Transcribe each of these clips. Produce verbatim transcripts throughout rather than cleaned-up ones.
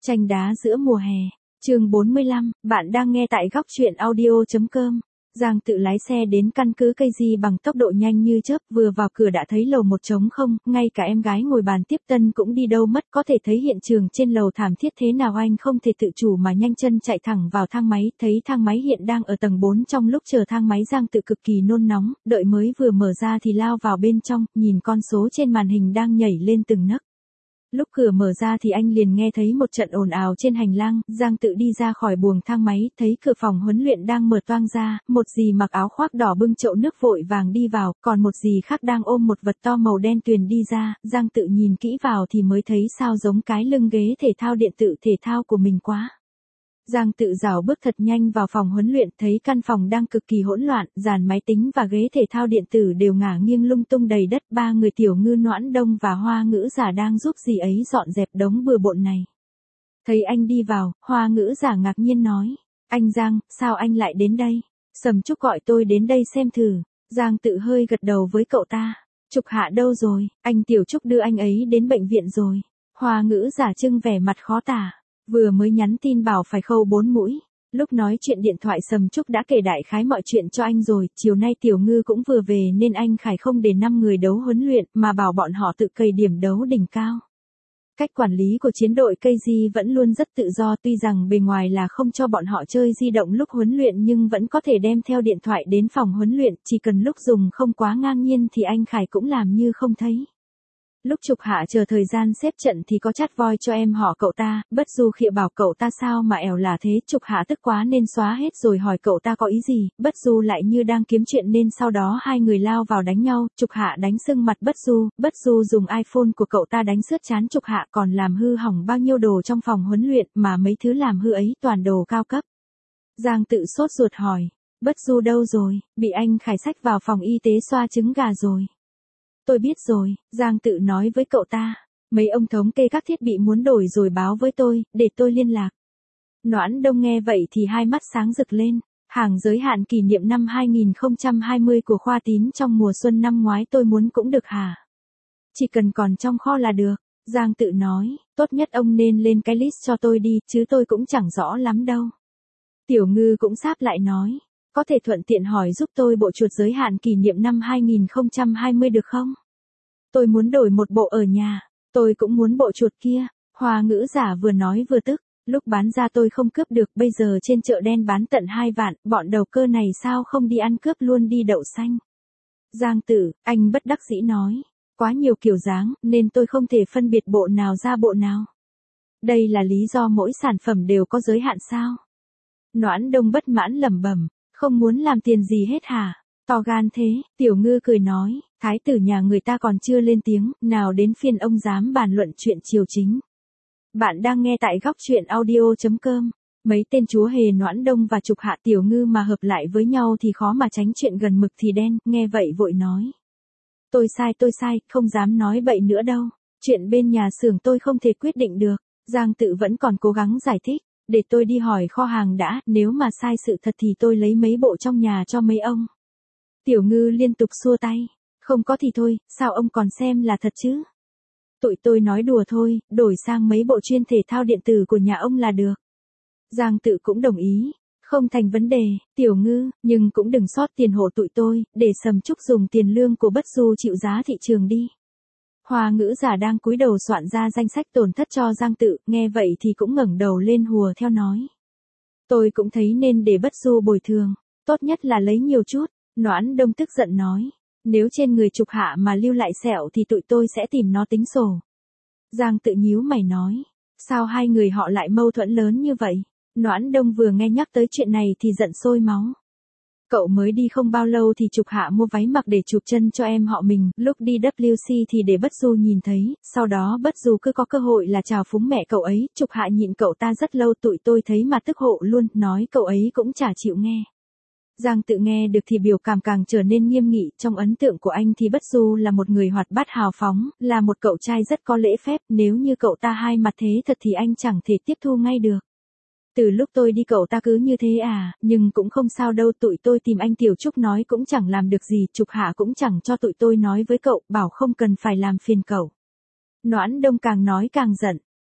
Tranh đá giữa mùa hè, chương bốn mươi lăm, bạn đang nghe tại góc truyện audio.com. Giang Tự lái xe đến căn cứ cây di bằng tốc độ nhanh như chớp, vừa vào cửa đã thấy lầu một trống không, ngay cả em gái ngồi bàn tiếp tân cũng đi đâu mất, có thể thấy hiện trường trên lầu thảm thiết thế nào anh không thể tự chủ mà nhanh chân chạy thẳng vào thang máy, thấy thang máy hiện đang ở tầng bốn, trong lúc chờ thang máy Giang Tự cực kỳ nôn nóng, đợi mới vừa mở ra thì lao vào bên trong, nhìn con số trên màn hình đang nhảy lên từng nấc. Lúc cửa mở ra thì anh liền nghe thấy một trận ồn ào trên hành lang, Giang Tự đi ra khỏi buồng thang máy, thấy cửa phòng huấn luyện đang mở toang ra, một dì mặc áo khoác đỏ bưng chậu nước vội vàng đi vào, còn một dì khác đang ôm một vật to màu đen tuyền đi ra, Giang Tự nhìn kỹ vào thì mới thấy sao giống cái lưng ghế thể thao điện tử thể thao của mình quá. Giang Tự rảo bước thật nhanh vào phòng huấn luyện, thấy căn phòng đang cực kỳ hỗn loạn, dàn máy tính và ghế thể thao điện tử đều ngả nghiêng lung tung đầy đất, ba người Tiểu Ngư, Noãn Đông và Hoa Ngữ Giả đang giúp dì ấy dọn dẹp đống bừa bộn này. Thấy anh đi vào, Hoa Ngữ Giả ngạc nhiên nói, anh Giang, sao anh lại đến đây? Sầm Trúc gọi tôi đến đây xem thử. Giang Tự hơi gật đầu với cậu ta. Trúc Hạ đâu rồi? Anh Tiểu Trúc đưa anh ấy đến bệnh viện rồi. Hoa Ngữ Giả trưng vẻ mặt khó tả. Vừa mới nhắn tin bảo phải khâu bốn mũi. Lúc nói chuyện điện thoại Sầm Trúc đã kể đại khái mọi chuyện cho anh rồi, chiều nay Tiểu Ngư cũng vừa về nên anh Khải không để năm người đấu huấn luyện mà bảo bọn họ tự cày điểm đấu đỉnh cao. Cách quản lý của chiến đội cây di vẫn luôn rất tự do, tuy rằng bề ngoài là không cho bọn họ chơi di động lúc huấn luyện nhưng vẫn có thể đem theo điện thoại đến phòng huấn luyện, chỉ cần lúc dùng không quá ngang nhiên thì anh Khải cũng làm như không thấy. Lúc Trục Hạ chờ thời gian xếp trận thì có chát voi cho em họ cậu ta, Bất Du khịa bảo cậu ta sao mà ẻo là thế, Trục Hạ tức quá nên xóa hết rồi hỏi cậu ta có ý gì, Bất Du lại như đang kiếm chuyện nên sau đó hai người lao vào đánh nhau, Trục Hạ đánh sưng mặt Bất Du, Bất Du dùng iPhone của cậu ta đánh xước trán Trục Hạ, còn làm hư hỏng bao nhiêu đồ trong phòng huấn luyện mà mấy thứ làm hư ấy toàn đồ cao cấp. Giang Tự sốt ruột hỏi, Bất Du đâu rồi, bị anh Khải xách vào phòng y tế xoa trứng gà rồi. Tôi biết rồi, Giang Tự nói với cậu ta. Mấy ông thống kê các thiết bị muốn đổi rồi báo với tôi, để tôi liên lạc. Noãn Đông nghe vậy thì hai mắt sáng rực lên. Hàng giới hạn kỷ niệm năm hai không hai không của Khoa Tín trong mùa xuân năm ngoái tôi muốn cũng được hả? Chỉ cần còn trong kho là được. Giang Tự nói, tốt nhất ông nên lên cái list cho tôi đi, chứ tôi cũng chẳng rõ lắm đâu. Tiểu Ngư cũng sáp lại nói. Có thể thuận tiện hỏi giúp tôi bộ chuột giới hạn kỷ niệm năm hai không hai không được không? Tôi muốn đổi một bộ ở nhà, tôi cũng muốn bộ chuột kia. Hoa Ngữ Giả vừa nói vừa tức, lúc bán ra tôi không cướp được, bây giờ trên chợ đen bán tận hai vạn, bọn đầu cơ này sao không đi ăn cướp luôn đi đậu xanh. Giang Tự, anh bất đắc dĩ nói, quá nhiều kiểu dáng, nên tôi không thể phân biệt bộ nào ra bộ nào. Đây là lý do mỗi sản phẩm đều có giới hạn sao? Noãn Đông bất mãn lẩm bẩm. Không muốn làm tiền gì hết hả? To gan thế, Tiểu Ngư cười nói, thái tử nhà người ta còn chưa lên tiếng, nào đến phiên ông dám bàn luận chuyện triều chính. Bạn đang nghe tại góc truyện audio.com. Mấy tên chúa hề Noãn Đông và Trục Hạ Tiểu Ngư mà hợp lại với nhau thì khó mà tránh chuyện gần mực thì đen, nghe vậy vội nói. Tôi sai tôi sai, không dám nói bậy nữa đâu. Chuyện bên nhà xưởng tôi không thể quyết định được. Giang Tự vẫn còn cố gắng giải thích. Để tôi đi hỏi kho hàng đã, nếu mà sai sự thật thì tôi lấy mấy bộ trong nhà cho mấy ông. Tiểu Ngư liên tục xua tay. Không có thì thôi, sao ông còn xem là thật chứ? Tụi tôi nói đùa thôi, đổi sang mấy bộ chuyên thể thao điện tử của nhà ông là được. Giang Tự cũng đồng ý. Không thành vấn đề, Tiểu Ngư, nhưng cũng đừng sót tiền hộ tụi tôi, để Sầm Trúc dùng tiền lương của Bất Du chịu giá thị trường đi. Hoa Ngữ Giả đang cúi đầu soạn ra danh sách tổn thất cho Giang Tự, nghe vậy thì cũng ngẩng đầu lên hùa theo nói. Tôi cũng thấy nên để Bất Du bồi thường, tốt nhất là lấy nhiều chút. Noãn Đông tức giận nói, nếu trên người Trục Hạ mà lưu lại sẹo thì tụi tôi sẽ tìm nó tính sổ. Giang Tự nhíu mày nói, sao hai người họ lại mâu thuẫn lớn như vậy? Noãn Đông vừa nghe nhắc tới chuyện này thì giận sôi máu. Cậu mới đi không bao lâu thì Trục Hạ mua váy mặc để chụp chân cho em họ mình, lúc đi W C thì để Bất Du nhìn thấy, sau đó Bất Du cứ có cơ hội là chào phúng mẹ cậu ấy, Trục Hạ nhịn cậu ta rất lâu, tụi tôi thấy mà tức hộ luôn, nói cậu ấy cũng chả chịu nghe. Giang Tự nghe được thì biểu cảm càng trở nên nghiêm nghị, trong ấn tượng của anh thì Bất Du là một người hoạt bát hào phóng, là một cậu trai rất có lễ phép, nếu như cậu ta hai mặt thế thật thì anh chẳng thể tiếp thu ngay được. Từ lúc tôi đi cậu ta cứ như thế à, nhưng cũng không sao đâu, tụi tôi tìm anh Tiểu Trúc nói cũng chẳng làm được gì, Trục Hạ cũng chẳng cho tụi tôi nói với cậu, bảo không cần phải làm phiền cậu. Noãn Đông càng nói càng giận,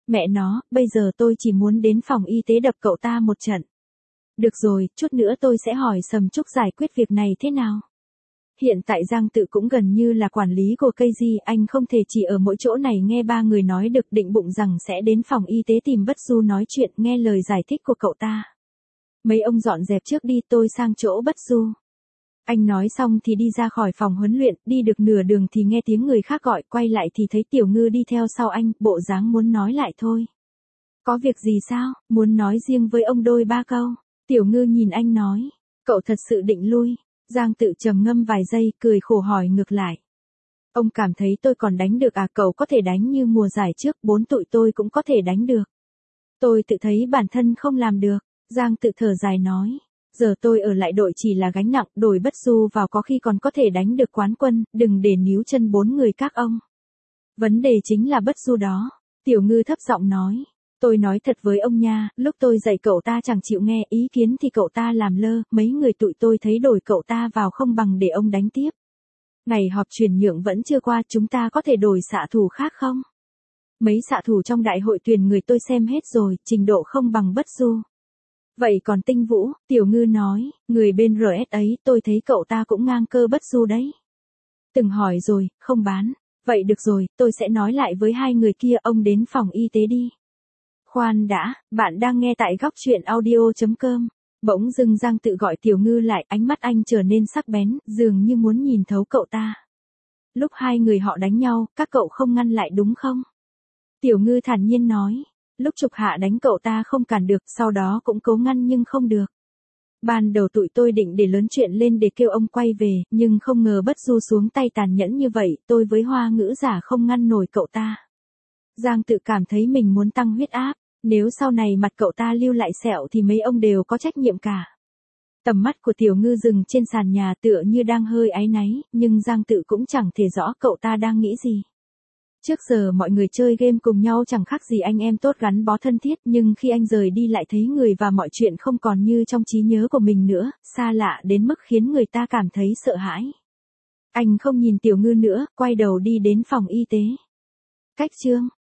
Mẹ nó, bây giờ tôi chỉ muốn đến phòng y tế đập cậu ta một trận. Được rồi, chút nữa tôi sẽ hỏi Sầm Trúc giải quyết việc này thế nào. Hiện tại Giang Tự cũng gần như là quản lý của cây gì, anh không thể chỉ ở mỗi chỗ này nghe ba người nói được, định bụng rằng sẽ đến phòng y tế tìm Bất Du nói chuyện, nghe lời giải thích của cậu ta. Mấy ông dọn dẹp trước đi, tôi sang chỗ Bất Du. Anh nói xong thì đi ra khỏi phòng huấn luyện, đi được nửa đường thì nghe tiếng người khác gọi, quay lại thì thấy Tiểu Ngư đi theo sau anh, bộ dáng muốn nói lại thôi. Có việc gì sao, muốn nói riêng với ông đôi ba câu. Tiểu Ngư nhìn anh nói, cậu thật sự định lui. Giang Tự trầm ngâm vài giây, cười khổ hỏi ngược lại. Ông cảm thấy tôi còn đánh được à, cậu có thể đánh như mùa giải trước, bốn tụi tôi cũng có thể đánh được. Tôi tự thấy bản thân không làm được. Giang Tự thở dài nói. Giờ tôi ở lại đội chỉ là gánh nặng, đổi Bất Du vào có khi còn có thể đánh được quán quân, đừng để níu chân bốn người các ông. Vấn đề chính là Bất Du đó. Tiểu Ngư thấp giọng nói. Tôi nói thật với ông nha, lúc tôi dạy cậu ta chẳng chịu nghe ý kiến thì cậu ta làm lơ, mấy người tụi tôi thấy đổi cậu ta vào không bằng để ông đánh tiếp. Ngày họp chuyển nhượng vẫn chưa qua, chúng ta có thể đổi xạ thủ khác không? Mấy xạ thủ trong đại hội tuyển người tôi xem hết rồi, trình độ không bằng Bất Du. Vậy còn Tinh Vũ, Tiểu Ngư nói, người bên rờ ét ấy, tôi thấy cậu ta cũng ngang cơ Bất Du đấy. Từng hỏi rồi, không bán. Vậy được rồi, tôi sẽ nói lại với hai người kia, ông đến phòng y tế đi. Khoan đã, bạn đang nghe tại góc truyện audio chấm com. Bỗng dưng Giang Tự gọi Tiểu Ngư lại, ánh mắt anh trở nên sắc bén, dường như muốn nhìn thấu cậu ta. Lúc hai người họ đánh nhau, các cậu không ngăn lại đúng không? Tiểu Ngư thản nhiên nói. Lúc Trục Hạ đánh cậu ta không cản được, sau đó cũng cố ngăn nhưng không được. Ban đầu tụi tôi định để lớn chuyện lên để kêu ông quay về, nhưng không ngờ Bất Du xuống tay tàn nhẫn như vậy, tôi với Hoa Ngữ Giả không ngăn nổi cậu ta. Giang Tự cảm thấy mình muốn tăng huyết áp, nếu sau này mặt cậu ta lưu lại sẹo thì mấy ông đều có trách nhiệm cả. Tầm mắt của Tiểu Ngư dừng trên sàn nhà tựa như đang hơi áy náy, nhưng Giang Tự cũng chẳng thể rõ cậu ta đang nghĩ gì. Trước giờ mọi người chơi game cùng nhau chẳng khác gì anh em tốt gắn bó thân thiết, nhưng khi anh rời đi lại thấy người và mọi chuyện không còn như trong trí nhớ của mình nữa, xa lạ đến mức khiến người ta cảm thấy sợ hãi. Anh không nhìn Tiểu Ngư nữa, quay đầu đi đến phòng y tế. Cách chương